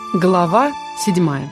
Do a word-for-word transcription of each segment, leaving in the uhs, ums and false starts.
Глава седьмая.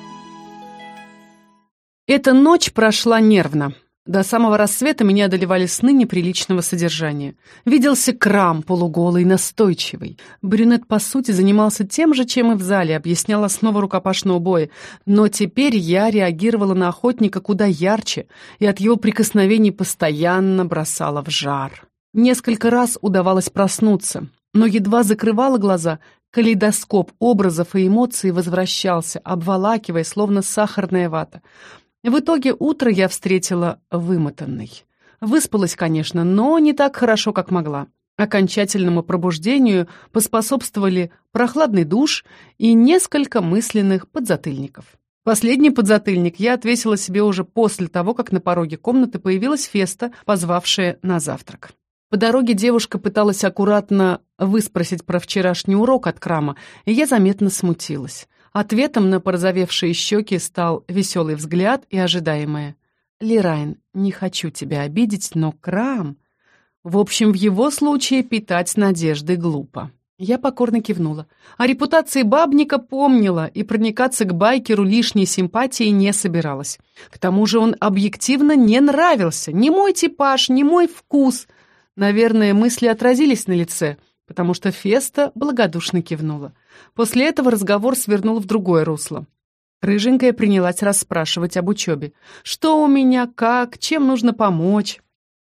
Эта ночь прошла нервно. До самого рассвета меня одолевали сны неприличного содержания. Виделся Крам, полуголый, настойчивый. Брюнет, по сути, занимался тем же, чем и в зале, объяснял основы рукопашного боя. Но теперь я реагировала на охотника куда ярче, и от его прикосновений постоянно бросала в жар. Несколько раз удавалось проснуться, но едва закрывала глаза, калейдоскоп образов и эмоций возвращался, обволакивая, словно сахарная вата. В итоге утро я встретила вымотанной. Выспалась, конечно, но не так хорошо, как могла. Окончательному пробуждению поспособствовали прохладный душ и несколько мысленных подзатыльников. Последний подзатыльник я отвесила себе уже после того, как на пороге комнаты появилась Феста, позвавшая на завтрак. По дороге девушка пыталась аккуратно выспросить про вчерашний урок от Крама, и я заметно смутилась. Ответом на порозовевшие щеки стал веселый взгляд и ожидаемое: «Лирайн, не хочу тебя обидеть, но Крам...» В общем, в его случае питать надежды глупо. Я покорно кивнула. О репутации бабника помнила и проникаться к байкеру лишней симпатии не собиралась. К тому же он объективно не нравился. Ни мой типаж, ни мой вкус. Наверное, мысли отразились на лице, потому что Феста благодушно кивнула. После этого разговор свернул в другое русло. Рыженькая принялась расспрашивать об учебе. Что у меня, как, чем нужно помочь?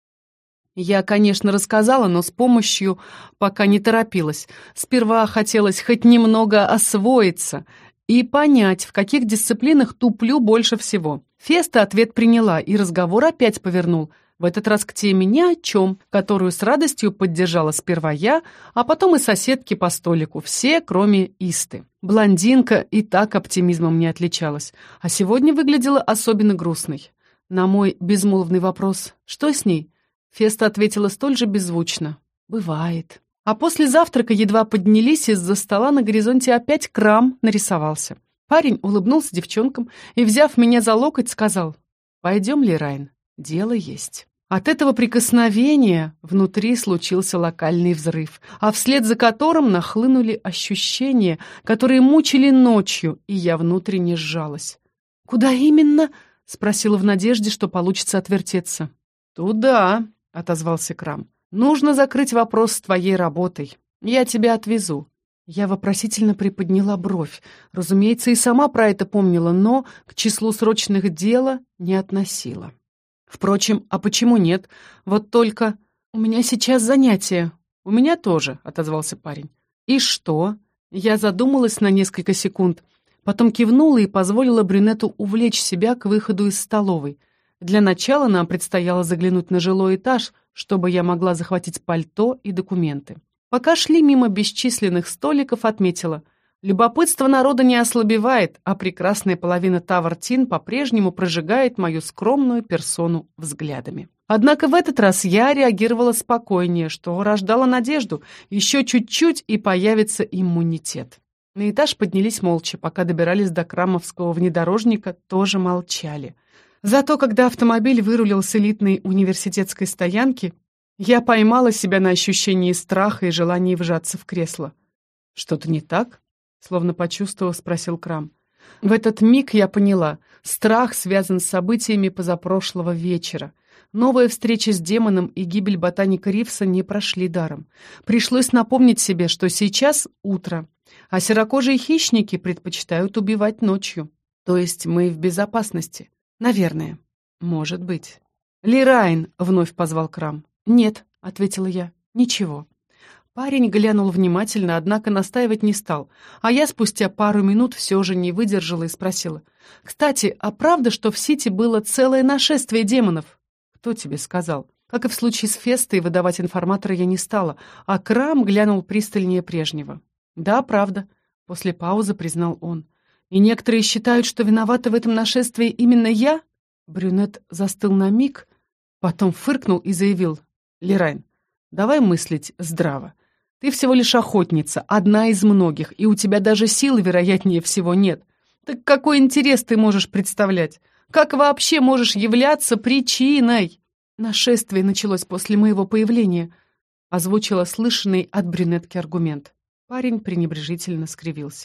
Я, конечно, рассказала, но с помощью пока не торопилась. Сперва хотелось хоть немного освоиться и понять, в каких дисциплинах туплю больше всего. Феста ответ приняла, и разговор опять повернул. В этот раз к теме ни о чем, которую с радостью поддержала сперва я, а потом и соседки по столику, все, кроме Исты. Блондинка и так оптимизмом не отличалась, а сегодня выглядела особенно грустной. На мой безмолвный вопрос «Что с ней?» Феста ответила столь же беззвучно «Бывает». А после завтрака едва поднялись, из-за стола на горизонте опять Крам нарисовался. Парень улыбнулся девчонкам и, взяв меня за локоть, сказал: «Пойдем, Лирайн, дело есть». От этого прикосновения внутри случился локальный взрыв, а вслед за которым нахлынули ощущения, которые мучили ночью, и я внутренне сжалась. «Куда именно?» — спросила в надежде, что получится отвертеться. «Туда», — отозвался Крам. «Нужно закрыть вопрос с твоей работой. Я тебя отвезу». Я вопросительно приподняла бровь. Разумеется, и сама про это помнила, но к числу срочных дела не относила. Впрочем, а почему нет? Вот только у меня сейчас занятие. У меня тоже, отозвался парень. И что? Я задумалась на несколько секунд, потом кивнула и позволила брюнету увлечь себя к выходу из столовой. Для начала нам предстояло заглянуть на жилой этаж, чтобы я могла захватить пальто и документы. Пока шли мимо бесчисленных столиков, отметила: любопытство народа не ослабевает, а прекрасная половина Тавартин по-прежнему прожигает мою скромную персону взглядами. Однако в этот раз я реагировала спокойнее, что рождало надежду. Еще чуть-чуть, и появится иммунитет. На этаж поднялись молча, пока добирались до крамовского внедорожника, тоже молчали. Зато когда автомобиль вырулил с элитной университетской стоянки, я поймала себя на ощущении страха и желании вжаться в кресло. «Что-то не так?» Словно почувствовав, спросил Крам. В этот миг я поняла, страх связан с событиями позапрошлого вечера. Новая встреча с демоном и гибель ботаника Ривса не прошли даром. Пришлось напомнить себе, что сейчас утро, а серокожие хищники предпочитают убивать ночью. То есть мы в безопасности. Наверное. Может быть. «Лирайн!» — вновь позвал Крам. «Нет», — ответила я. «Ничего». Парень глянул внимательно, однако настаивать не стал, а я спустя пару минут все же не выдержала и спросила: «Кстати, а правда, что в Сити было целое нашествие демонов?» «Кто тебе сказал?» Как и в случае с Фестой, выдавать информатора я не стала, а Крам глянул пристальнее прежнего. «Да, правда», — после паузы признал он. «И некоторые считают, что виновата в этом нашествии именно я?» Брюнет застыл на миг, потом фыркнул и заявил: «Лирайн, давай мыслить здраво. Ты всего лишь охотница, одна из многих, и у тебя даже силы, вероятнее всего, нет. Так какой интерес ты можешь представлять? Как вообще можешь являться причиной?» «Нашествие началось после моего появления», — озвучила слышанный от брюнетки аргумент. Парень пренебрежительно скривился.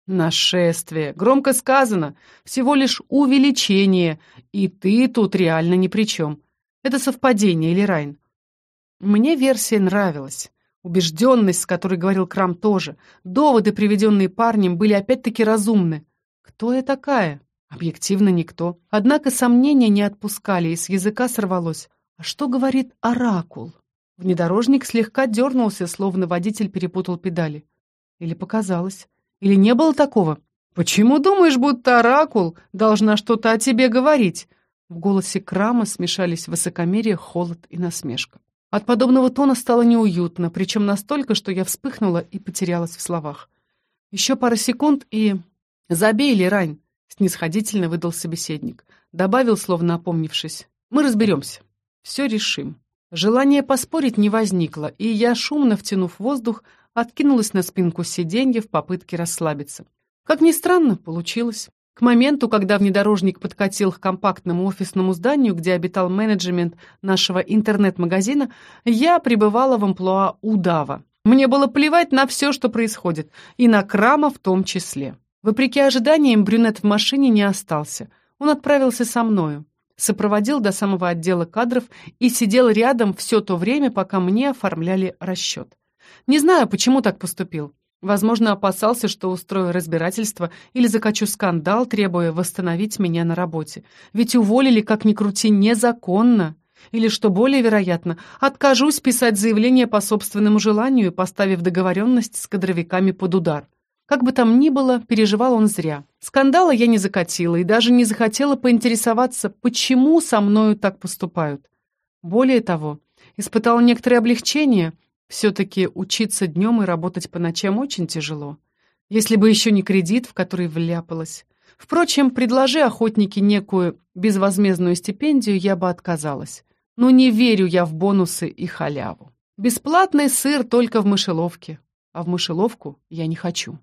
Нашествие. Громко сказано. Всего лишь увеличение. И ты тут реально ни при чем. Это совпадение или Райн? Мне версия нравилась. Убежденность, с которой говорил Крам, тоже. Доводы, приведенные парнем, были опять-таки разумны. Кто я такая? Объективно никто. Однако сомнения не отпускали, и с языка сорвалось. А что говорит оракул? Внедорожник слегка дернулся, словно водитель перепутал педали. Или показалось? Или не было такого? «Почему думаешь, будто оракул должна что-то о тебе говорить?» В голосе Крама смешались высокомерие, холод и насмешка. От подобного тона стало неуютно, причем настолько, что я вспыхнула и потерялась в словах. Еще пара секунд и... «Забей, Лерань!» — снисходительно выдал собеседник. Добавил, словно опомнившись. «Мы разберемся. Все решим». Желания поспорить не возникло, и я, шумно втянув воздух, откинулась на спинку сиденья в попытке расслабиться. Как ни странно, получилось. К моменту, когда внедорожник подкатил к компактному офисному зданию, где обитал менеджмент нашего интернет-магазина, я пребывала в амплуа удава. Мне было плевать на все, что происходит, и на Крама в том числе. Вопреки ожиданиям, брюнет в машине не остался. Он отправился со мною, сопроводил до самого отдела кадров и сидел рядом все то время, пока мне оформляли расчет. Не знаю, почему так поступил. Возможно, опасался, что устрою разбирательство или закачу скандал, требуя восстановить меня на работе. Ведь уволили, как ни крути, незаконно. Или, что более вероятно, откажусь писать заявление по собственному желанию, поставив договоренность с кадровиками под удар. Как бы там ни было, переживал он зря. Скандала я не закатила и даже не захотела поинтересоваться, почему со мною так поступают. Более того, испытала некоторое облегчение. Все-таки учиться днем и работать по ночам очень тяжело. Если бы еще не кредит, в который вляпалась. Впрочем, предложи охотники некую безвозмездную стипендию, я бы отказалась. Но не верю я в бонусы и халяву. Бесплатный сыр только в мышеловке. А в мышеловку я не хочу.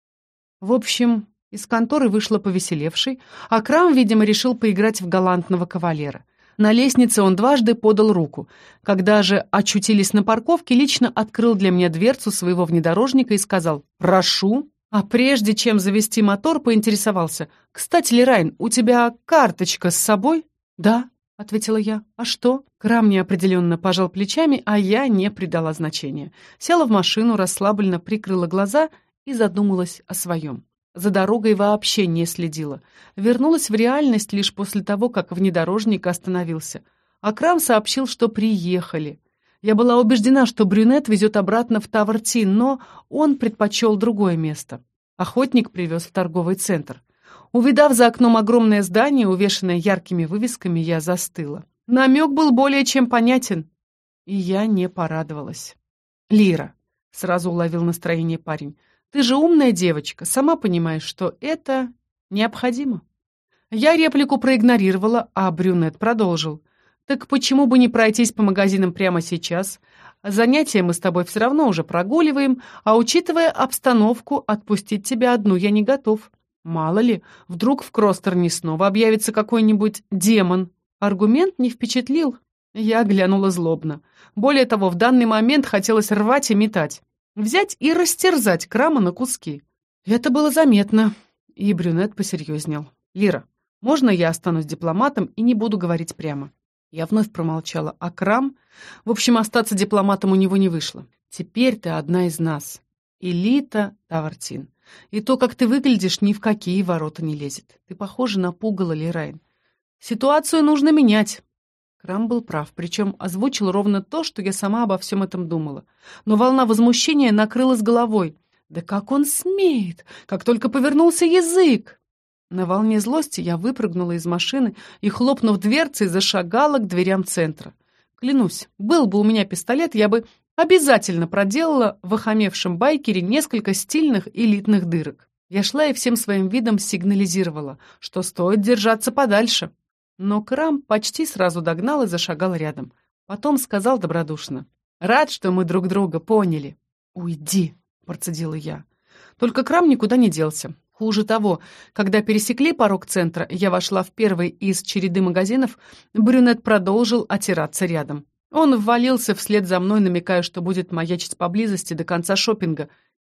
В общем, из конторы вышла повеселевший, а Крам, видимо, решил поиграть в галантного кавалера. На лестнице он дважды подал руку. Когда же очутились на парковке, лично открыл для меня дверцу своего внедорожника и сказал «Прошу». А прежде чем завести мотор, поинтересовался. «Кстати, Лерайн, у тебя карточка с собой?» «Да», — ответила я. «А что?» Крам неопределенно пожал плечами, а я не придала значения. Села в машину, расслабленно прикрыла глаза и задумалась о своем. За дорогой вообще не следила. Вернулась в реальность лишь после того, как внедорожник остановился. А Крам сообщил, что приехали. Я была убеждена, что брюнет везет обратно в Тавр-Тин, но он предпочел другое место. Охотник привез в торговый центр. Увидав за окном огромное здание, увешанное яркими вывесками, я застыла. Намек был более чем понятен, и я не порадовалась. «Лира», — сразу уловил настроение парень, — «ты же умная девочка, сама понимаешь, что это необходимо». Я реплику проигнорировала, а брюнет продолжил. «Так почему бы не пройтись по магазинам прямо сейчас? Занятия мы с тобой все равно уже прогуливаем, а учитывая обстановку, отпустить тебя одну я не готов. Мало ли, вдруг в Кростерне снова объявится какой-нибудь демон». Аргумент не впечатлил. Я глянула злобно. Более того, в данный момент хотелось рвать и метать. Взять и растерзать Крама на куски. Это было заметно, и брюнет посерьезнел. «Лира, можно я останусь дипломатом и не буду говорить прямо?» Я вновь промолчала, а Крам... В общем, остаться дипломатом у него не вышло. «Теперь ты одна из нас. Элита Тавр-Тин. И то, как ты выглядишь, ни в какие ворота не лезет. Ты похожа на пугало, Лерайн. Ситуацию нужно менять». Крам был прав, причем озвучил ровно то, что я сама обо всем этом думала. Но волна возмущения накрыла с головой. Да как он смеет! Как только повернулся язык! На волне злости я выпрыгнула из машины и, хлопнув дверцей, зашагала к дверям центра. Клянусь, был бы у меня пистолет, я бы обязательно проделала в охамевшем байкере несколько стильных элитных дырок. Я шла и всем своим видом сигнализировала, что стоит держаться подальше. Но Крам почти сразу догнал и зашагал рядом. Потом сказал добродушно. «Рад, что мы друг друга поняли». «Уйди», — процедила я. Только Крам никуда не делся. Хуже того, когда пересекли порог центра, я вошла в первый из череды магазинов, брюнет продолжил отираться рядом. Он ввалился вслед за мной, намекая, что будет маячить поблизости до конца шопинга,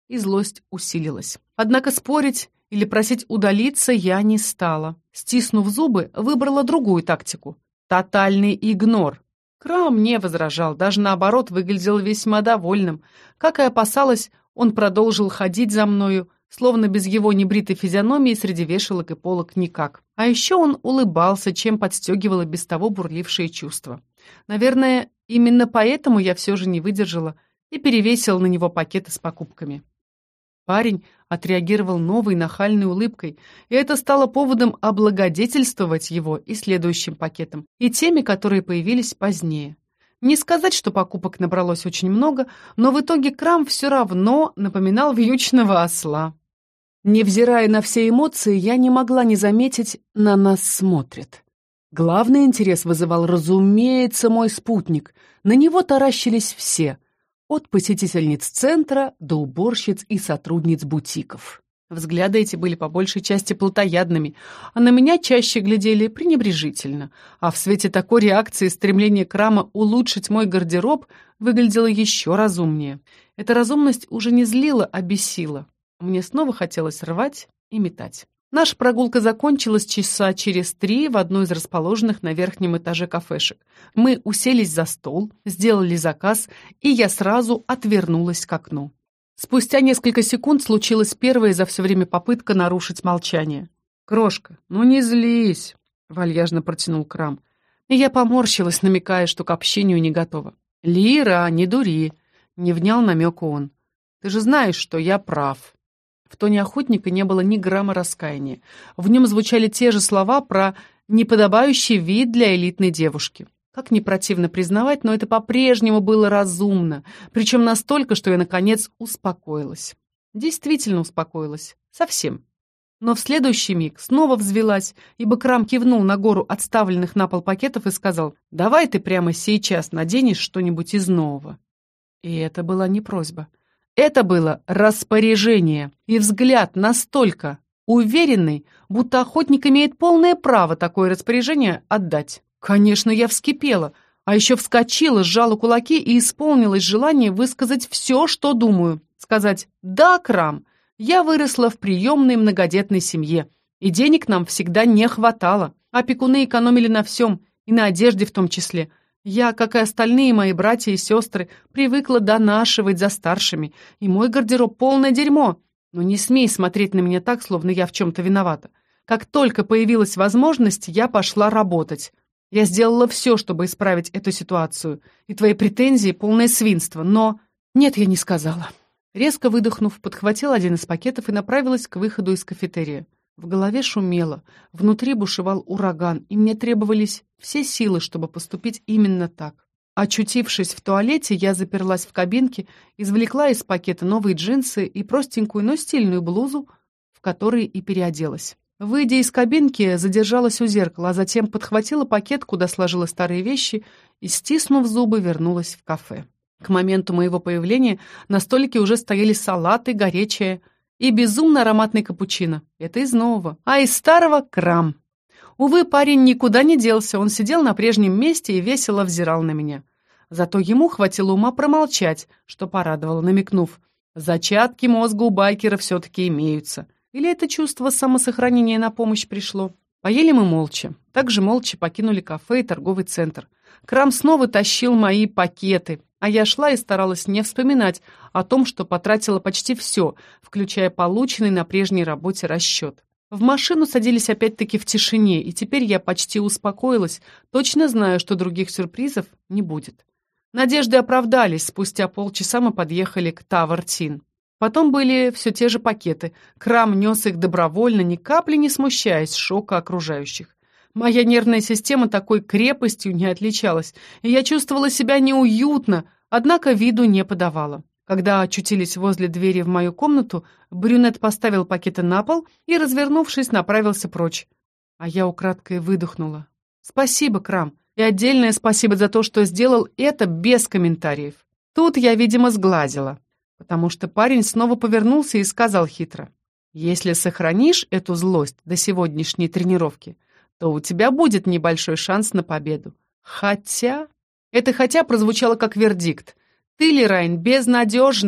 и злость усилилась. Однако спорить или просить удалиться я не стала. Стиснув зубы, выбрала другую тактику — тотальный игнор. Крам не возражал, даже наоборот выглядел весьма довольным. Как и опасалась, он продолжил ходить за мною, словно без его небритой физиономии среди вешалок и полок никак. А еще он улыбался, чем подстегивало без того бурлившие чувства. Наверное, именно поэтому я все же не выдержала и перевесила на него пакеты с покупками. Парень отреагировал новой нахальной улыбкой, и это стало поводом облагодетельствовать его и следующим пакетом, и теми, которые появились позднее. Не сказать, что покупок набралось очень много, но в итоге Крам все равно напоминал вьючного осла. Невзирая на все эмоции, я не могла не заметить, на нас смотрят. Главный интерес вызывал, разумеется, мой спутник. На него таращились все, от посетительниц центра до уборщиц и сотрудниц бутиков. Взгляды эти были по большей части плотоядными, а на меня чаще глядели пренебрежительно. А в свете такой реакции стремление Крама улучшить мой гардероб выглядело еще разумнее. Эта разумность уже не злила, а бесила. Мне снова хотелось рвать и метать. Наша прогулка закончилась часа через три в одной из расположенных на верхнем этаже кафешек. Мы уселись за стол, сделали заказ, и я сразу отвернулась к окну. Спустя несколько секунд случилась первая за все время попытка нарушить молчание. «Крошка, ну не злись!» — вальяжно протянул Крам. И я поморщилась, намекая, что к общению не готова. «Лира, не дури!» — не внял намеку он. «Ты же знаешь, что я прав». В тоне охотника не было ни грамма раскаяния. В нем звучали те же слова про неподобающий вид для элитной девушки. Как не противно признавать, но это по-прежнему было разумно, причем настолько, что я, наконец, успокоилась. Действительно успокоилась. Совсем. Но в следующий миг снова взвелась, ибо Крам кивнул на гору отставленных на пол пакетов и сказал: «Давай ты прямо сейчас наденешь что-нибудь из нового». И это была не просьба. Это было распоряжение, и взгляд настолько уверенный, будто охотник имеет полное право такое распоряжение отдать. Конечно, я вскипела, а еще вскочила, сжала кулаки и исполнилось желание высказать все, что думаю. Сказать: «Да, Крам, я выросла в приемной многодетной семье, и денег нам всегда не хватало. Опекуны экономили на всем, и на одежде в том числе. Я, как и остальные мои братья и сестры, привыкла донашивать за старшими, и мой гардероб полное дерьмо. Но не смей смотреть на меня так, словно я в чем-то виновата. Как только появилась возможность, я пошла работать. Я сделала все, чтобы исправить эту ситуацию, и твои претензии — полное свинство, но...» «Нет, я не сказала». Резко выдохнув, подхватила один из пакетов и направилась к выходу из кафетерия. В голове шумело, внутри бушевал ураган, и мне требовались все силы, чтобы поступить именно так. Очутившись в туалете, я заперлась в кабинке, извлекла из пакета новые джинсы и простенькую, но стильную блузу, в которые и переоделась. Выйдя из кабинки, задержалась у зеркала, а затем подхватила пакет, куда сложила старые вещи, и, стиснув зубы, вернулась в кафе. К моменту моего появления на столике уже стояли салаты, горячее и безумно ароматный капучино. Это из нового. А из старого — Крам. Увы, парень никуда не делся, он сидел на прежнем месте и весело взирал на меня. Зато ему хватило ума промолчать, что порадовало, намекнув: зачатки мозга у байкера все-таки имеются. Или это чувство самосохранения на помощь пришло? Поели мы молча. Также молча покинули кафе и торговый центр. Крам снова тащил мои пакеты, а я шла и старалась не вспоминать о том, что потратила почти все, включая полученный на прежней работе расчет. В машину садились опять-таки в тишине, и теперь я почти успокоилась, точно знаю, что других сюрпризов не будет. Надежды оправдались, спустя полчаса мы подъехали к Тавертин. Потом были все те же пакеты. Крам нес их добровольно, ни капли не смущаясь шока окружающих. Моя нервная система такой крепостью не отличалась, и я чувствовала себя неуютно, однако виду не подавала. Когда очутились возле двери в мою комнату, брюнет поставил пакеты на пол и, развернувшись, направился прочь. А я украдкой выдохнула. «Спасибо, Крам, и отдельное спасибо за то, что сделал это без комментариев». Тут я, видимо, сглазила, потому что парень снова повернулся и сказал хитро: «Если сохранишь эту злость до сегодняшней тренировки, то у тебя будет небольшой шанс на победу. Хотя...» Это «хотя» прозвучало как вердикт. «Ты, Лирайн, безнадежна.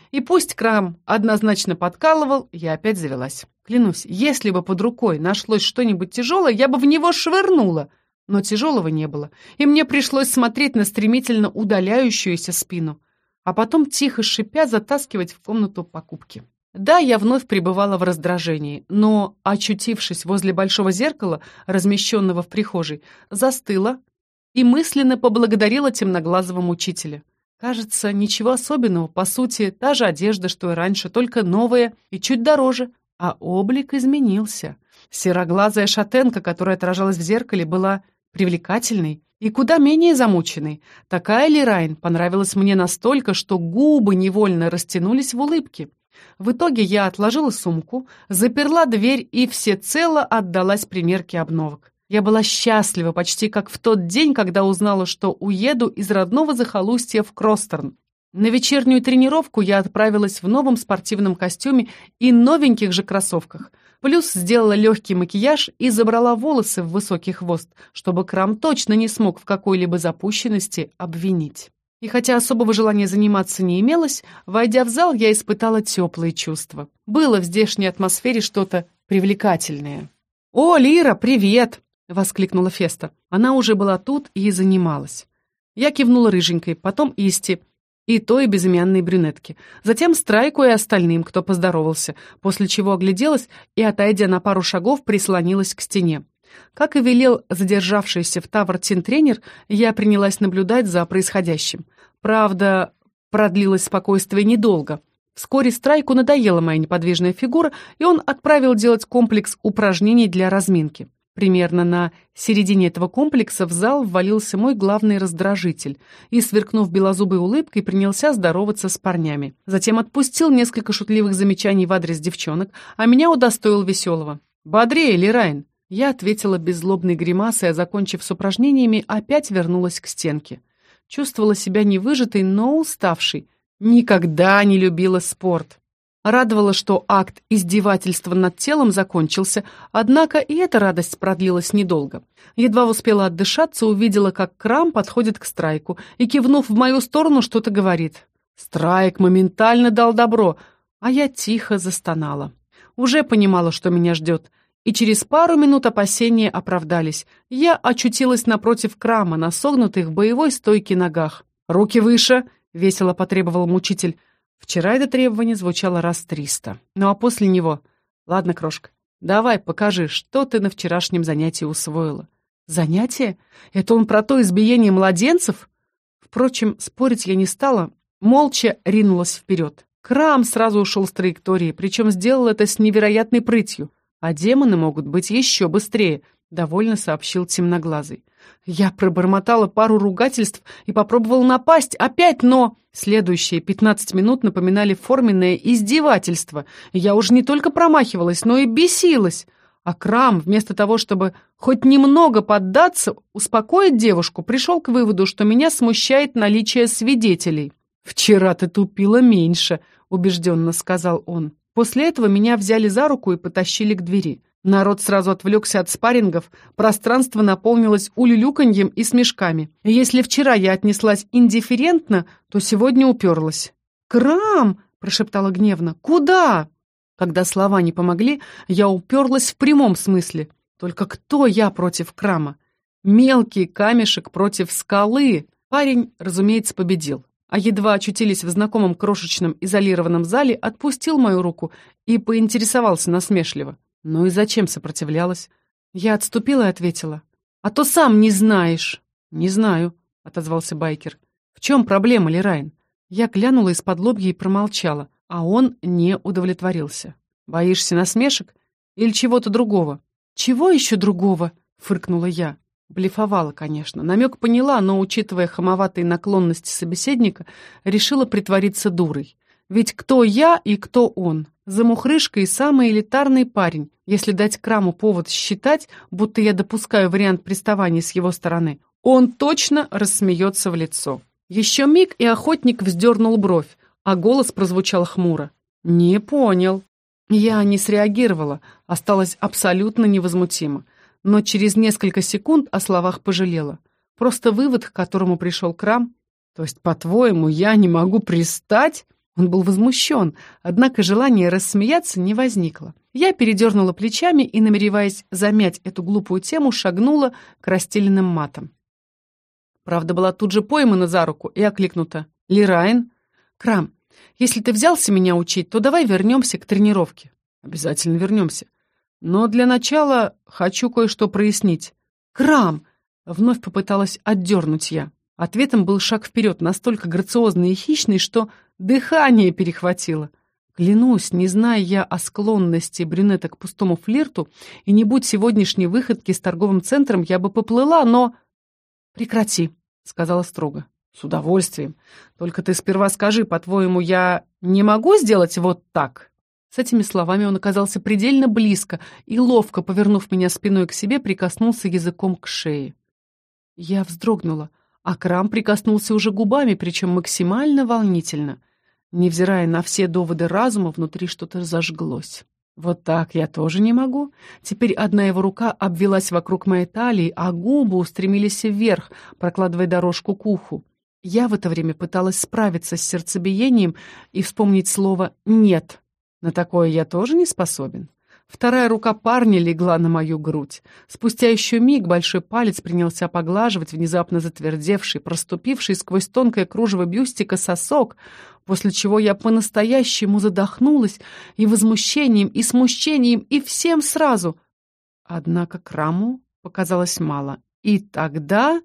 И пусть Крам однозначно подкалывал, я опять завелась. Клянусь, если бы под рукой нашлось что-нибудь тяжелое, я бы в него швырнула. Но тяжелого не было, и мне пришлось смотреть на стремительно удаляющуюся спину, а потом тихо шипя затаскивать в комнату покупки. Да, я вновь пребывала в раздражении, но, очутившись возле большого зеркала, размещенного в прихожей, застыла и мысленно поблагодарила темноглазого мучителя. Кажется, ничего особенного, по сути, та же одежда, что и раньше, только новая и чуть дороже, а облик изменился. Сероглазая шатенка, которая отражалась в зеркале, была привлекательной и куда менее замученной. Такая Лерайн понравилась мне настолько, что губы невольно растянулись в улыбке. В итоге я отложила сумку, заперла дверь и всецело отдалась примерке обновок. Я была счастлива почти как в тот день, когда узнала, что уеду из родного захолустья в Кростерн. На вечернюю тренировку я отправилась в новом спортивном костюме и новеньких же кроссовках. Плюс сделала легкий макияж и забрала волосы в высокий хвост, чтобы Крам точно не смог в какой-либо запущенности обвинить. И хотя особого желания заниматься не имелось, войдя в зал, я испытала теплые чувства. Было в здешней атмосфере что-то привлекательное. «О, Лира, привет!» — воскликнула Феста. Она уже была тут и занималась. Я кивнула рыженькой, потом Исти, и той безымянной брюнетке. Затем Страйку и остальным, кто поздоровался, после чего огляделась и, отойдя на пару шагов, прислонилась к стене. Как и велел задержавшийся в Тавр Тин-тренер, я принялась наблюдать за происходящим. Правда, продлилось спокойствие недолго. Вскоре Страйку надоела моя неподвижная фигура, и он отправил делать комплекс упражнений для разминки. Примерно на середине этого комплекса в зал ввалился мой главный раздражитель и, сверкнув белозубой улыбкой, принялся здороваться с парнями. Затем отпустил несколько шутливых замечаний в адрес девчонок, а меня удостоил веселого. «Бодрее, Лерайн!» Я ответила беззлобной гримасой, а, закончив с упражнениями, опять вернулась к стенке. Чувствовала себя невыжатой, но уставшей. Никогда не любила спорт. Радовало, что акт издевательства над телом закончился, однако и эта радость продлилась недолго. Едва успела отдышаться, увидела, как Крам подходит к Страйку и, кивнув в мою сторону, что-то говорит. Страйк моментально дал добро, а я тихо застонала. Уже понимала, что меня ждет, и через пару минут опасения оправдались. Я очутилась напротив Крама, на согнутых в боевой стойке ногах. «Руки выше!» — весело потребовал мучитель. Вчера это требование звучало раз триста. Ну а после него... Ладно, крошка, давай покажи, что ты на вчерашнем занятии усвоила. Занятие? Это он про то избиение младенцев? Впрочем, спорить я не стала, молча ринулась вперед. Крам сразу ушел с траектории, причем сделал это с невероятной прытью. А демоны могут быть еще быстрее, довольно сообщил темноглазый. Я пробормотала пару ругательств и попробовала напасть опять, но... Следующие пятнадцать минут напоминали форменное издевательство. Я уже не только промахивалась, но и бесилась. А Крам, вместо того, чтобы хоть немного поддаться, успокоить девушку, пришел к выводу, что меня смущает наличие свидетелей. «Вчера ты тупила меньше», — убежденно сказал он. После этого меня взяли за руку и потащили к двери. Народ сразу отвлекся от спаррингов, пространство наполнилось улюлюканьем и смешками. И если вчера я отнеслась индифферентно, то сегодня уперлась. «Крам!» — прошептала гневно. «Куда?» Когда слова не помогли, я уперлась в прямом смысле. Только кто я против Крама? Мелкий камешек против скалы. Парень, разумеется, победил. А едва очутились в знакомом крошечном изолированном зале, отпустил мою руку и поинтересовался насмешливо. Ну и зачем сопротивлялась? Я отступила и ответила. «А то сам не знаешь». «Не знаю», — отозвался байкер. «В чем проблема, Лерайн?» Я глянула из-под лобья и промолчала, а он не удовлетворился. «Боишься насмешек или чего-то другого?» «Чего еще другого?» — фыркнула я. Блефовала, конечно. Намек поняла, но, учитывая хамоватые наклонности собеседника, решила притвориться дурой. Ведь кто я и кто он? Замухрышка и самый элитарный парень, если дать Краму повод считать, будто я допускаю вариант приставания с его стороны. Он точно рассмеется в лицо. Еще миг, и охотник вздернул бровь, а голос прозвучал хмуро. «Не понял». Я не среагировала, осталась абсолютно невозмутима. Но через несколько секунд о словах пожалела. Просто вывод, к которому пришел Крам. «То есть, по-твоему, я не могу пристать?» Он был возмущен, однако желания рассмеяться не возникло. Я передернула плечами и, намереваясь замять эту глупую тему, шагнула к расстеленным матам. Правда, была тут же поймана за руку и окликнута. «Лирайн, Крам, если ты взялся меня учить, то давай вернемся к тренировке». «Обязательно вернемся. Но для начала хочу кое-что прояснить». «Крам!» — вновь попыталась отдернуть я. Ответом был шаг вперед, настолько грациозный и хищный, что дыхание перехватило. Клянусь, не зная я о склонности брюнета к пустому флирту, и не будь сегодняшней выходки с торговым центром, я бы поплыла, но... «Прекрати», — сказала строго. «С удовольствием. Только ты сперва скажи, по-твоему, я не могу сделать вот так?» С этими словами он оказался предельно близко и, ловко повернув меня спиной к себе, прикоснулся языком к шее. Я вздрогнула, а Крам прикоснулся уже губами, причем максимально волнительно. Невзирая на все доводы разума, внутри что-то зажглось. Вот так я тоже не могу. Теперь одна его рука обвелась вокруг моей талии, а губы устремились вверх, прокладывая дорожку к уху. Я в это время пыталась справиться с сердцебиением и вспомнить слово «нет». На такое я тоже не способен. Вторая рука парня легла на мою грудь. Спустя еще миг большой палец принялся поглаживать внезапно затвердевший, проступивший сквозь тонкое кружево бюстика сосок, после чего я по-настоящему задохнулась и возмущением, и смущением, и всем сразу. Однако Краму показалось мало. И тогда...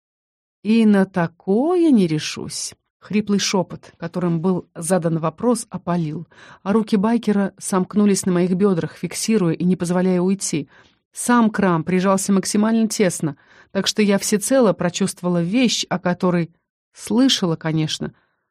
И на такое не решусь. Хриплый шепот, которым был задан вопрос, опалил, а руки байкера сомкнулись на моих бедрах, фиксируя и не позволяя уйти. Сам Крам прижался максимально тесно, так что я всецело прочувствовала вещь, о которой слышала, конечно,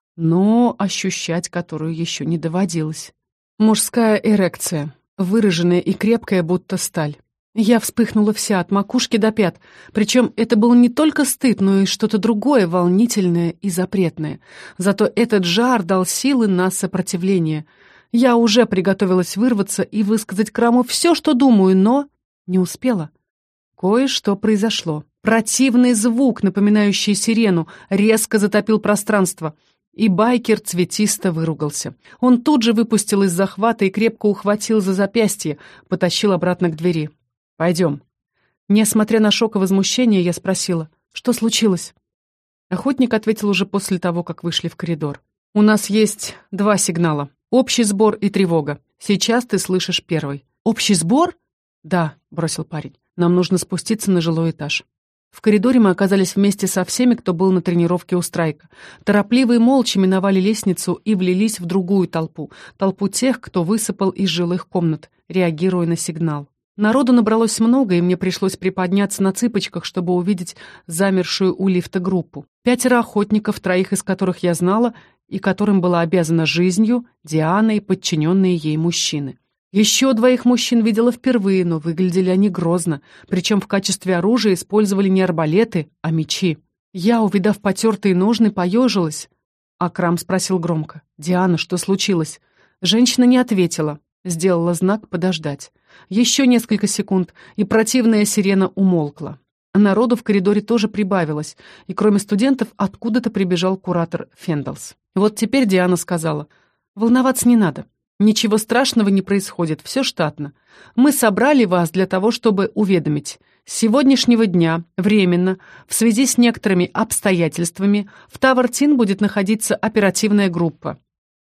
но ощущать которую еще не доводилось. Мужская эрекция, выраженная и крепкая, будто сталь. Я вспыхнула вся, от макушки до пят. Причем это был не только стыд, но и что-то другое, волнительное и запретное. Зато этот жар дал силы на сопротивление. Я уже приготовилась вырваться и высказать Краму все, что думаю, но не успела. Кое-что произошло. Противный звук, напоминающий сирену, резко затопил пространство. И байкер цветисто выругался. Он тут же выпустил из захвата и крепко ухватил за запястье, потащил обратно к двери. «Пойдем». Несмотря на шок и возмущение, я спросила, что случилось? Охотник ответил уже после того, как вышли в коридор. «У нас есть два сигнала. Общий сбор и тревога. Сейчас ты слышишь первый». «Общий сбор?» «Да», — бросил парень. «Нам нужно спуститься на жилой этаж». В коридоре мы оказались вместе со всеми, кто был на тренировке у Страйка. Торопливо и молча миновали лестницу и влились в другую толпу. Толпу тех, кто высыпал из жилых комнат, реагируя на сигнал. Народу набралось много, и мне пришлось приподняться на цыпочках, чтобы увидеть замершую у лифта группу. Пятеро охотников, троих из которых я знала, и которым была обязана жизнью, Диана и подчиненные ей мужчины. Еще двоих мужчин видела впервые, но выглядели они грозно, причем в качестве оружия использовали не арбалеты, а мечи. Я, увидав потертые ножны, поежилась. Акрам спросил громко: «Диана, что случилось?» Женщина не ответила, сделала знак подождать. Еще несколько секунд, и противная сирена умолкла. Народу в коридоре тоже прибавилось, и кроме студентов откуда-то прибежал куратор Фендлс. Вот теперь Диана сказала: «Волноваться не надо. Ничего страшного не происходит, все штатно. Мы собрали вас для того, чтобы уведомить. С сегодняшнего дня, временно, в связи с некоторыми обстоятельствами, в Тавартин будет находиться оперативная группа».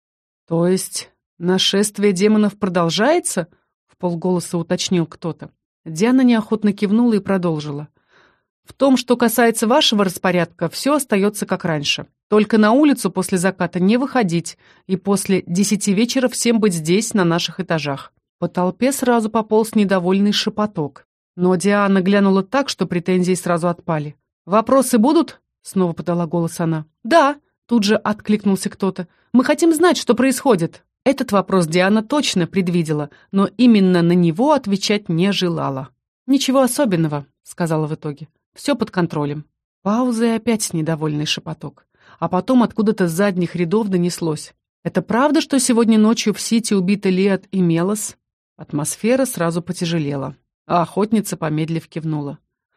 «То есть нашествие демонов продолжается?» — вполголоса уточнил кто-то. Диана неохотно кивнула и продолжила. «В том, что касается вашего распорядка, все остается как раньше. Только на улицу после заката не выходить, и после десяти вечера всем быть здесь, на наших этажах». По толпе сразу пополз недовольный шепоток. Но Диана глянула так, что претензии сразу отпали. «Вопросы будут?» — снова подала голос она. «Да», — тут же откликнулся кто-то. «Мы хотим знать, что происходит». Этот вопрос Диана точно предвидела, но именно на него отвечать не желала. «Ничего особенного», — сказала в итоге. «Все под контролем». Пауза и опять недовольный шепоток. А потом откуда-то с задних рядов донеслось: «Это правда, что сегодня ночью в Сити убиты Лиат и Мелос?» Атмосфера сразу потяжелела, а охотница, помедлив, кивнула.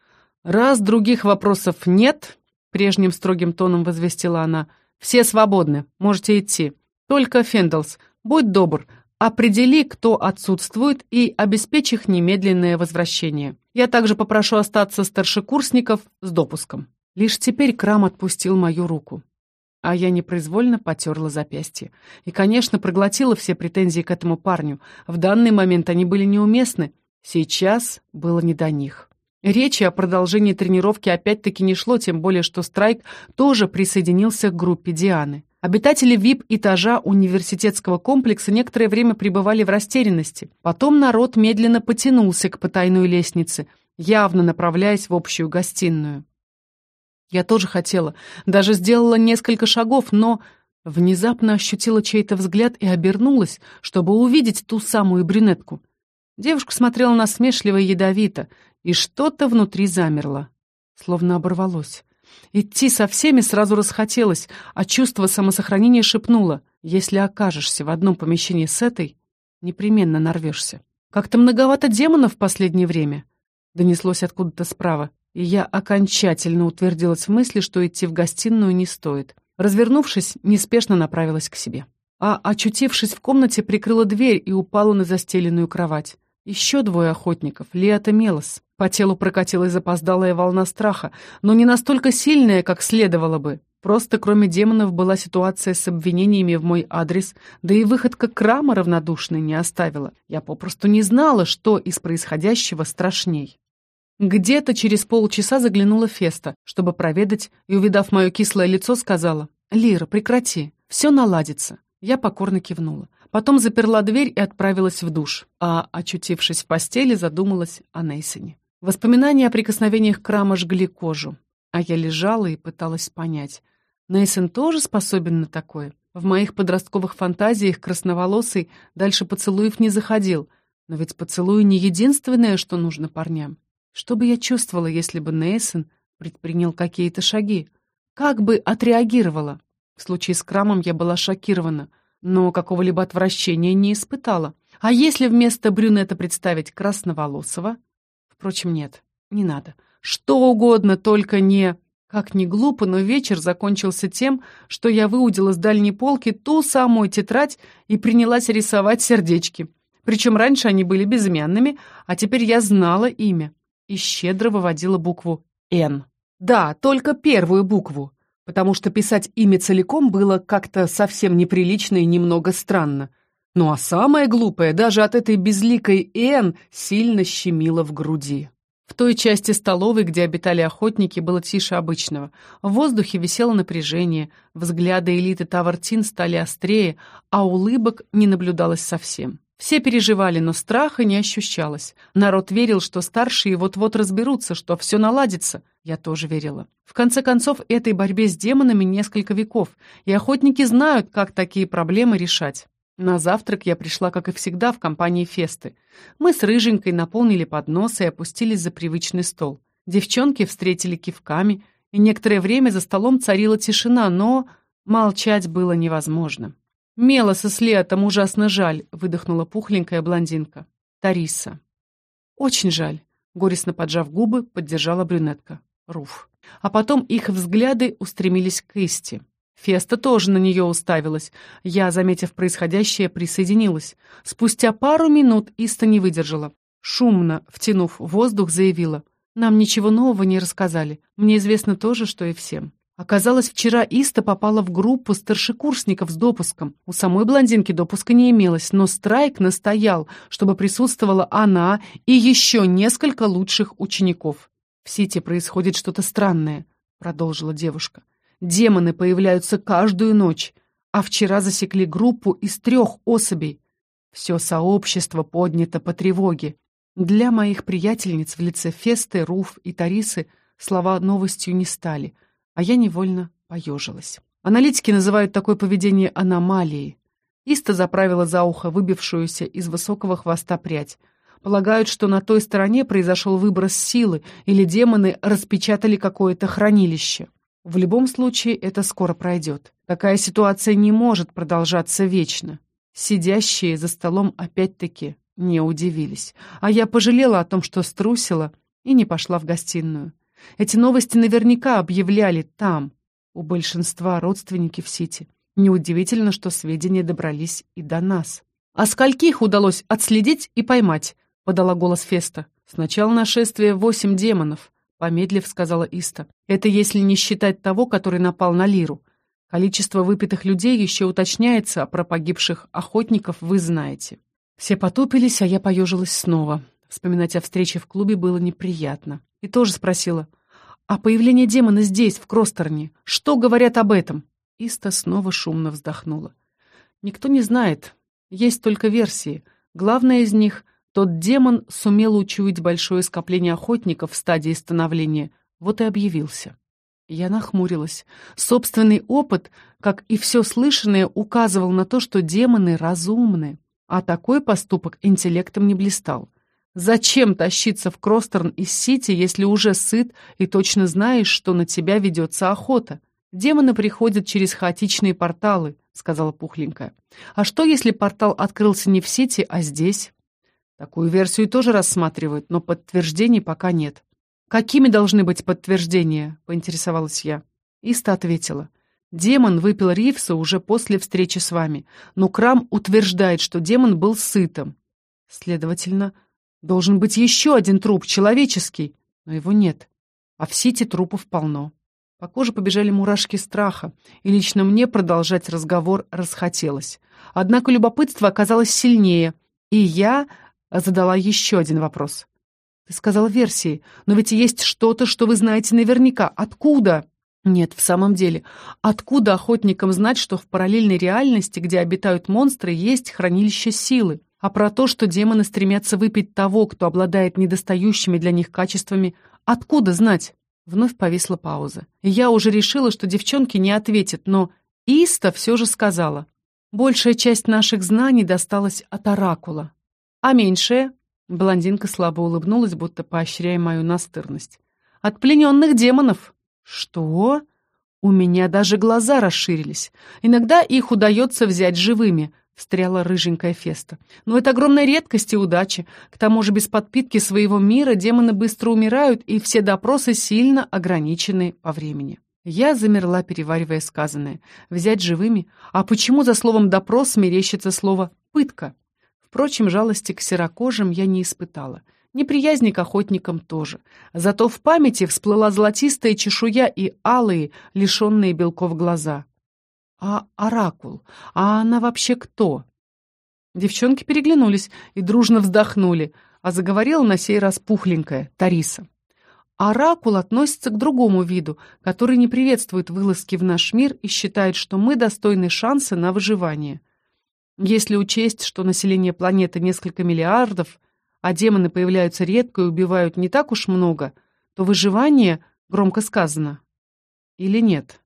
«Раз других вопросов нет», — прежним строгим тоном возвестила она, — «все свободны, можете идти. Только, Фенделс, будь добр, определи, кто отсутствует, и обеспечь их немедленное возвращение. Я также попрошу остаться старшекурсников с допуском». Лишь теперь Крам отпустил мою руку. А я непроизвольно потерла запястье. И, конечно, проглотила все претензии к этому парню. В данный момент они были неуместны. Сейчас было не до них. Речи о продолжении тренировки опять-таки не шло, тем более, что Страйк тоже присоединился к группе Дианы. Обитатели ви ай пи-этажа университетского комплекса некоторое время пребывали в растерянности. Потом народ медленно потянулся к потайной лестнице, явно направляясь в общую гостиную. Я тоже хотела, даже сделала несколько шагов, но внезапно ощутила чей-то взгляд и обернулась, чтобы увидеть ту самую брюнетку. Девушка смотрела насмешливо и ядовито, и что-то внутри замерло, словно оборвалось. Идти со всеми сразу расхотелось, а чувство самосохранения шепнуло: если окажешься в одном помещении с этой, непременно нарвешься. «Как-то многовато демонов в последнее время», — донеслось откуда-то справа, и я окончательно утвердилась в мысли, что идти в гостиную не стоит. Развернувшись, неспешно направилась к себе. А, очутившись в комнате, прикрыла дверь и упала на застеленную кровать. Еще двое охотников, Лиат и Мелос. По телу прокатилась запоздалая волна страха, но не настолько сильная, как следовало бы. Просто кроме демонов была ситуация с обвинениями в мой адрес, да и выходка Крама равнодушной не оставила. Я попросту не знала, что из происходящего страшней. Где-то через полчаса заглянула Феста, чтобы проведать, и, увидав мое кислое лицо, сказала: «Лира, прекрати, все наладится». Я покорно кивнула. Потом заперла дверь и отправилась в душ, а, очутившись в постели, задумалась о Нейсоне. Воспоминания о прикосновениях Крама жгли кожу, а я лежала и пыталась понять, Нейсон тоже способен на такое? В моих подростковых фантазиях красноволосый дальше поцелуев не заходил, но ведь поцелуй не единственное, что нужно парням. Что бы я чувствовала, если бы Нейсон предпринял какие-то шаги? Как бы отреагировала? В случае с Крамом я была шокирована, но какого-либо отвращения не испытала. А если вместо брюнета представить красноволосого? Впрочем, нет, не надо. Что угодно, только не... Как ни глупо, но вечер закончился тем, что я выудила с дальней полки ту самую тетрадь и принялась рисовать сердечки. Причем раньше они были безымянными, а теперь я знала имя и щедро выводила букву «Н». Да, только первую букву, потому что писать имя целиком было как-то совсем неприлично и немного странно. Ну а самое глупое, даже от этой безликой «Н» сильно щемило в груди. В той части столовой, где обитали охотники, было тише обычного. В воздухе висело напряжение, взгляды элиты Тавартин стали острее, а улыбок не наблюдалось совсем. Все переживали, но страха не ощущалось. Народ верил, что старшие вот-вот разберутся, что все наладится. Я тоже верила. В конце концов, этой борьбе с демонами несколько веков, и охотники знают, как такие проблемы решать. На завтрак я пришла, как и всегда, в компании Фесты. Мы с Рыженькой наполнили подносы и опустились за привычный стол. Девчонки встретили кивками, и некоторое время за столом царила тишина, но молчать было невозможно. «Мелоса с Лиатом ужасно жаль», — выдохнула пухленькая блондинка. Тариса. «Очень жаль», — горестно поджав губы, поддержала брюнетка. Руф. А потом их взгляды устремились к Исти. Феста тоже на нее уставилась. Я, заметив происходящее, присоединилась. Спустя пару минут Иста не выдержала. Шумно, втянув воздух, заявила: «Нам ничего нового не рассказали. Мне известно то же, что и всем». Оказалось, вчера Иста попала в группу старшекурсников с допуском. У самой блондинки допуска не имелось, но Страйк настоял, чтобы присутствовала она и еще несколько лучших учеников. «В Сити происходит что-то странное», — продолжила девушка. «Демоны появляются каждую ночь, а вчера засекли группу из трех особей. Все сообщество поднято по тревоге». Для моих приятельниц в лице Фесты, Руф и Тарисы слова новостью не стали, а я невольно поежилась. Аналитики называют такое поведение аномалией. Иста заправила за ухо выбившуюся из высокого хвоста прядь. Полагают, что на той стороне произошел выброс силы, или демоны распечатали какое-то хранилище. В любом случае, это скоро пройдет. Такая ситуация не может продолжаться вечно. Сидящие за столом опять-таки не удивились. А я пожалела о том, что струсила и не пошла в гостиную. Эти новости наверняка объявляли там, у большинства родственники в Сити. Неудивительно, что сведения добрались и до нас. «А скольких удалось отследить и поймать?» — подала голос Феста. «С начала нашествия восемь демонов», — помедлив сказала Иста. «Это если не считать того, который напал на Лиру. Количество выпитых людей еще уточняется, а про погибших охотников вы знаете». Все потупились, а я поежилась снова. Вспоминать о встрече в клубе было неприятно. И тоже спросила: «А появление демона здесь, в Кростерне, что говорят об этом?» Иста снова шумно вздохнула. «Никто не знает. Есть только версии. Главная из них — тот демон сумел учуять большое скопление охотников в стадии становления, вот и объявился». Я нахмурилась. Собственный опыт, как и все слышанное, указывал на то, что демоны разумны, а такой поступок интеллектом не блистал. Зачем тащиться в Кростерн из Сити, если уже сыт и точно знаешь, что на тебя ведется охота? Демоны приходят через хаотичные порталы, сказала Пухленькая. А что, если портал открылся не в Сити, а здесь? Такую версию тоже рассматривают, но подтверждений пока нет. «Какими должны быть подтверждения?» — поинтересовалась я. Иста ответила: «Демон выпил Ривса уже после встречи с вами, но Крам утверждает, что демон был сытым. Следовательно, должен быть еще один труп, человеческий, но его нет, а в Сити трупов полно». По коже побежали мурашки страха, и лично мне продолжать разговор расхотелось. Однако любопытство оказалось сильнее, и я задала еще один вопрос. «Ты сказал версии, но ведь есть что-то, что вы знаете наверняка. Откуда?» «Нет, в самом деле, откуда охотникам знать, что в параллельной реальности, где обитают монстры, есть хранилище силы? А про то, что демоны стремятся выпить того, кто обладает недостающими для них качествами, откуда знать?» Вновь повисла пауза. И я уже решила, что девчонки не ответят, но Иста все же сказала: «Большая часть наших знаний досталась от оракула. А меньшая?» Блондинка слабо улыбнулась, будто поощряя мою настырность. «От плененных демонов». «Что?» У меня даже глаза расширились. «Иногда их удается взять живыми», — встряла рыженькая Феста. «Но это огромная редкость и удача. К тому же без подпитки своего мира демоны быстро умирают, и все допросы сильно ограничены по времени». Я замерла, переваривая сказанное. «Взять живыми? А почему за словом «допрос» мерещится слово «пытка»?» Впрочем, жалости к серокожим я не испытала. Неприязни к охотникам тоже. Зато в памяти всплыла золотистая чешуя и алые, лишенные белков глаза. «А оракул? А она вообще кто?» Девчонки переглянулись и дружно вздохнули, а заговорила на сей раз Пухленькая, Тариса. «Оракул относится к другому виду, который не приветствует вылазки в наш мир и считает, что мы достойны шанса на выживание. Если учесть, что население планеты несколько миллиардов, а демоны появляются редко и убивают не так уж много, то выживание громко сказано. Или нет?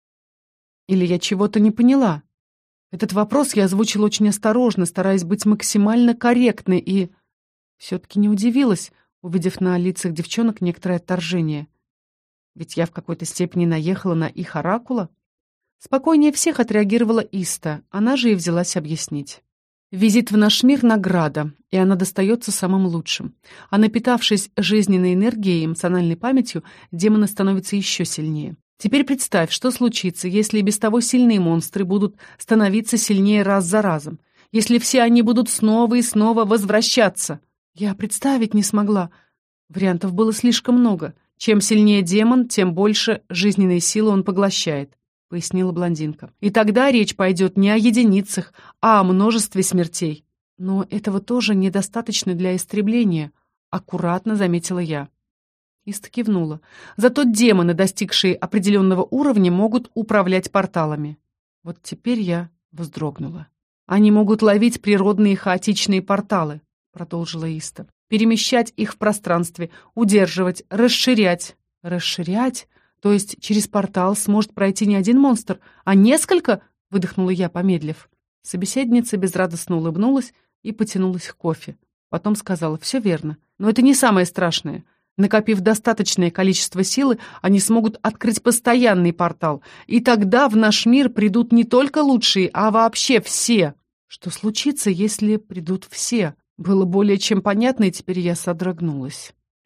Или я чего-то не поняла?» Этот вопрос я озвучила очень осторожно, стараясь быть максимально корректной, и все-таки не удивилась, увидев на лицах девчонок некоторое отторжение. Ведь я в какой-то степени наехала на их оракула. Спокойнее всех отреагировала Иста, она же и взялась объяснить. «Визит в наш мир — награда, и она достается самым лучшим. А напитавшись жизненной энергией и эмоциональной памятью, демоны становятся еще сильнее. Теперь представь, что случится, если и без того сильные монстры будут становиться сильнее раз за разом, если все они будут снова и снова возвращаться». Я представить не смогла. Вариантов было слишком много. Чем сильнее демон, тем больше жизненной силы он поглощает, — пояснила блондинка. «И тогда речь пойдет не о единицах, а о множестве смертей». «Но этого тоже недостаточно для истребления», — аккуратно заметила я. Иста кивнула. «Зато демоны, достигшие определенного уровня, могут управлять порталами». Вот теперь я вздрогнула. «Они могут ловить природные хаотичные порталы», — продолжила Иста. «Перемещать их в пространстве, удерживать, расширять». «Расширять? То есть через портал сможет пройти не один монстр, а несколько?» — выдохнула я, помедлив. Собеседница безрадостно улыбнулась и потянулась к кофе. Потом сказала: «Все верно, но это не самое страшное. Накопив достаточное количество силы, они смогут открыть постоянный портал, и тогда в наш мир придут не только лучшие, а вообще все». Что случится, если придут все? Было более чем понятно, и теперь я содрогнулась.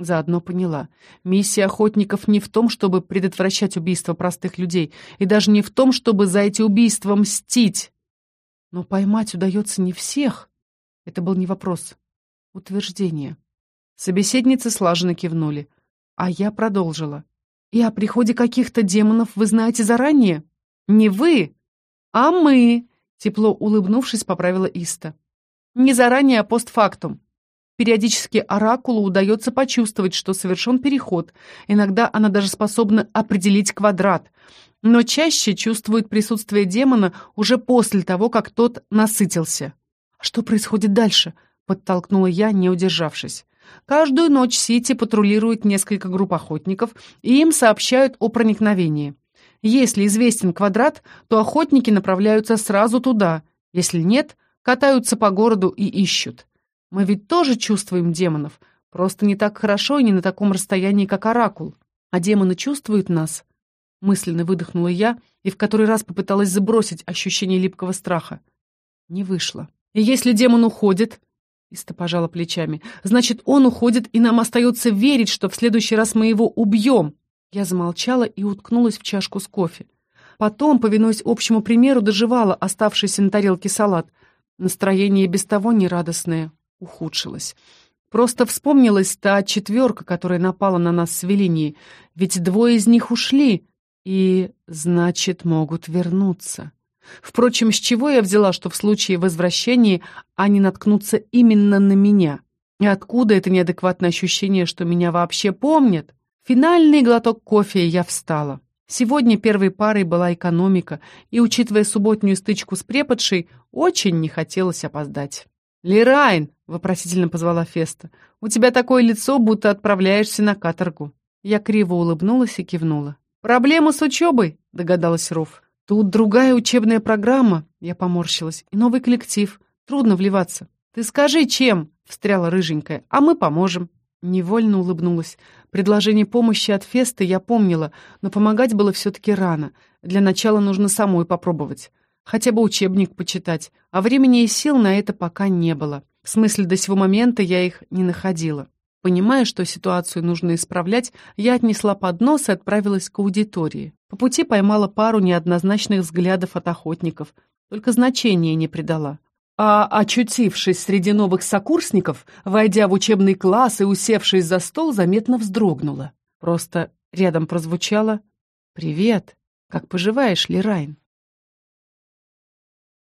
Заодно поняла. Миссия охотников не в том, чтобы предотвращать убийство простых людей, и даже не в том, чтобы за эти убийства мстить. Но поймать удается не всех. Это был не вопрос. Утверждение. Собеседницы слаженно кивнули. А я продолжила. И о приходе каких-то демонов вы знаете заранее? Не вы, а мы, тепло улыбнувшись, поправила Иста. Не заранее, а постфактум. Периодически оракулу удается почувствовать, что совершен переход. Иногда она даже способна определить квадрат. Но чаще чувствует присутствие демона уже после того, как тот насытился. «А что происходит дальше?» — подтолкнула я, не удержавшись. Каждую ночь Сити патрулирует несколько групп охотников, и им сообщают о проникновении. Если известен квадрат, то охотники направляются сразу туда. Если нет, катаются по городу и ищут. Мы ведь тоже чувствуем демонов, просто не так хорошо и не на таком расстоянии, как оракул. А демоны чувствуют нас? Мысленно выдохнула я и в который раз попыталась забросить ощущение липкого страха. Не вышло. И если демон уходит, Иста пожала плечами, значит, он уходит, и нам остается верить, что в следующий раз мы его убьем. Я замолчала и уткнулась в чашку с кофе. Потом, повинуясь общему примеру, доживала оставшийся на тарелке салат. Настроение без того нерадостное ухудшилось. Просто вспомнилась та четверка, которая напала на нас с Велинией. Ведь двое из них ушли, и, значит, могут вернуться. Впрочем, с чего я взяла, что в случае возвращения они наткнутся именно на меня? И откуда это неадекватное ощущение, что меня вообще помнят? Финальный глоток кофе, и я встала. Сегодня первой парой была экономика, и, учитывая субботнюю стычку с преподшей, очень не хотелось опоздать. «Лерайн!» — вопросительно позвала Феста. «У тебя такое лицо, будто отправляешься на каторгу». Я криво улыбнулась и кивнула. «Проблема с учебой?» — догадалась Руф. «Тут другая учебная программа», — я поморщилась, — «и новый коллектив. Трудно вливаться». «Ты скажи, чем?» — встряла рыженькая. «А мы поможем». Невольно улыбнулась. Предложение помощи от Фесты я помнила, но помогать было все-таки рано. Для начала нужно самой попробовать. Хотя бы учебник почитать. А времени и сил на это пока не было. В смысле, до сего момента я их не находила. Понимая, что ситуацию нужно исправлять, я отнесла поднос и отправилась к аудитории. По пути поймала пару неоднозначных взглядов от охотников. Только значения не придала. А, очутившись среди новых сокурсников, войдя в учебный класс и усевшись за стол, заметно вздрогнула. Просто рядом прозвучало «Привет, как поживаешь, Лерайн?»